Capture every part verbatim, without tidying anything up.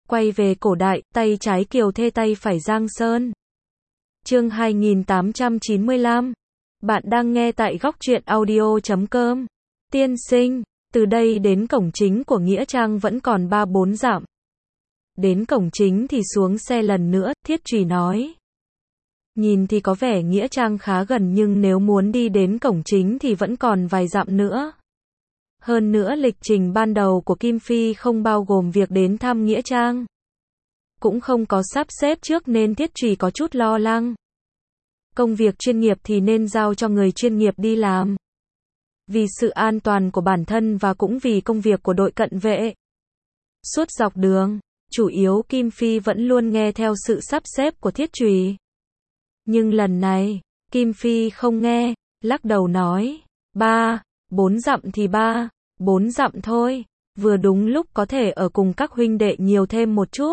Quay về cổ đại, tay trái Kiều Thê tay phải Giang Sơn. Chương hai nghìn tám trăm chín mươi lăm. Bạn đang nghe tại góc truyện audio chấm com. Tiên sinh, từ đây đến cổng chính của nghĩa trang vẫn còn ba bốn dặm. Đến cổng chính thì xuống xe lần nữa, Thiết Trùy nói. Nhìn thì có vẻ nghĩa trang khá gần nhưng nếu muốn đi đến cổng chính thì vẫn còn vài dặm nữa. Hơn nữa lịch trình ban đầu của Kim Phi không bao gồm việc đến thăm nghĩa trang. Cũng không có sắp xếp trước nên Thiết Trùy có chút lo lắng. Công việc chuyên nghiệp thì nên giao cho người chuyên nghiệp đi làm. Vì sự an toàn của bản thân và cũng vì công việc của đội cận vệ. Suốt dọc đường, chủ yếu Kim Phi vẫn luôn nghe theo sự sắp xếp của Thiết Trùy. Nhưng lần này, Kim Phi không nghe, lắc đầu nói, ba, bốn dặm thì ba, bốn dặm thôi, vừa đúng lúc có thể ở cùng các huynh đệ nhiều thêm một chút.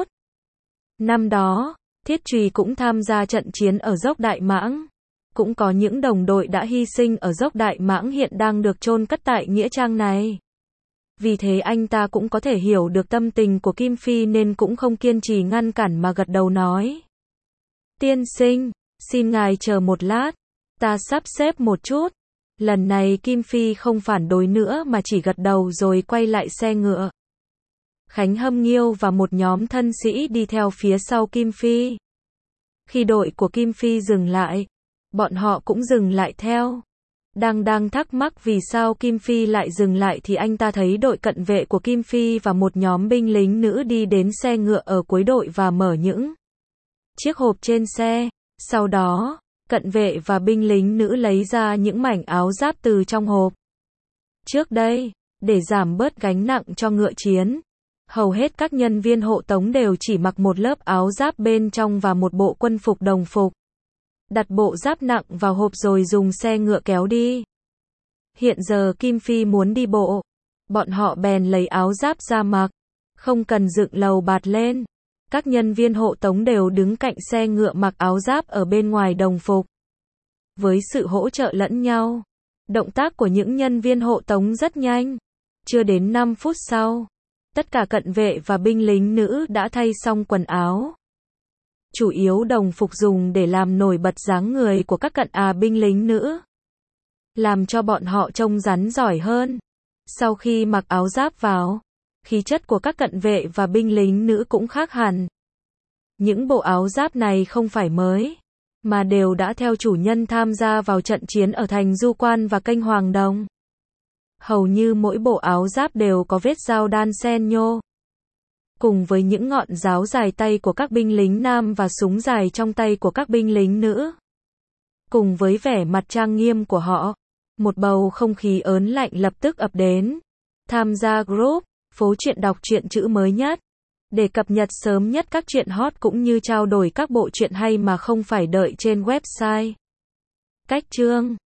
Năm đó, Thiết Trùy cũng tham gia trận chiến ở dốc Đại Mãng. Cũng có những đồng đội đã hy sinh ở dốc Đại Mãng hiện đang được chôn cất tại nghĩa trang này. Vì thế anh ta cũng có thể hiểu được tâm tình của Kim Phi nên cũng không kiên trì ngăn cản mà gật đầu nói. Tiên sinh, xin ngài chờ một lát, ta sắp xếp một chút. Lần này Kim Phi không phản đối nữa mà chỉ gật đầu rồi quay lại xe ngựa. Khánh Hâm Nghiêu và một nhóm thân sĩ đi theo phía sau Kim Phi. Khi đội của Kim Phi dừng lại, bọn họ cũng dừng lại theo. Đang đang thắc mắc vì sao Kim Phi lại dừng lại thì anh ta thấy đội cận vệ của Kim Phi và một nhóm binh lính nữ đi đến xe ngựa ở cuối đội và mở những chiếc hộp trên xe. Sau đó, cận vệ và binh lính nữ lấy ra những mảnh áo giáp từ trong hộp. Trước đây, để giảm bớt gánh nặng cho ngựa chiến, hầu hết các nhân viên hộ tống đều chỉ mặc một lớp áo giáp bên trong và một bộ quân phục đồng phục. Đặt bộ giáp nặng vào hộp rồi dùng xe ngựa kéo đi. Hiện giờ Kim Phi muốn đi bộ. Bọn họ bèn lấy áo giáp ra mặc. Không cần dựng lầu bạt lên. Các nhân viên hộ tống đều đứng cạnh xe ngựa mặc áo giáp ở bên ngoài đồng phục. Với sự hỗ trợ lẫn nhau, động tác của những nhân viên hộ tống rất nhanh. Chưa đến năm phút sau, tất cả cận vệ và binh lính nữ đã thay xong quần áo. Chủ yếu đồng phục dùng để làm nổi bật dáng người của các cận à binh lính nữ. Làm cho bọn họ trông rắn giỏi hơn. Sau khi mặc áo giáp vào, khí chất của các cận vệ và binh lính nữ cũng khác hẳn. Những bộ áo giáp này không phải mới, mà đều đã theo chủ nhân tham gia vào trận chiến ở thành Du Quan và kênh Hoàng Đồng. Hầu như mỗi bộ áo giáp đều có vết dao đan xen nhô. Cùng với những ngọn giáo dài tay của các binh lính nam và súng dài trong tay của các binh lính nữ. Cùng với vẻ mặt trang nghiêm của họ, một bầu không khí ớn lạnh lập tức ập đến. Tham gia group, phố truyện đọc truyện chữ mới nhất. Để cập nhật sớm nhất các truyện hot cũng như trao đổi các bộ truyện hay mà không phải đợi trên website. Cách chương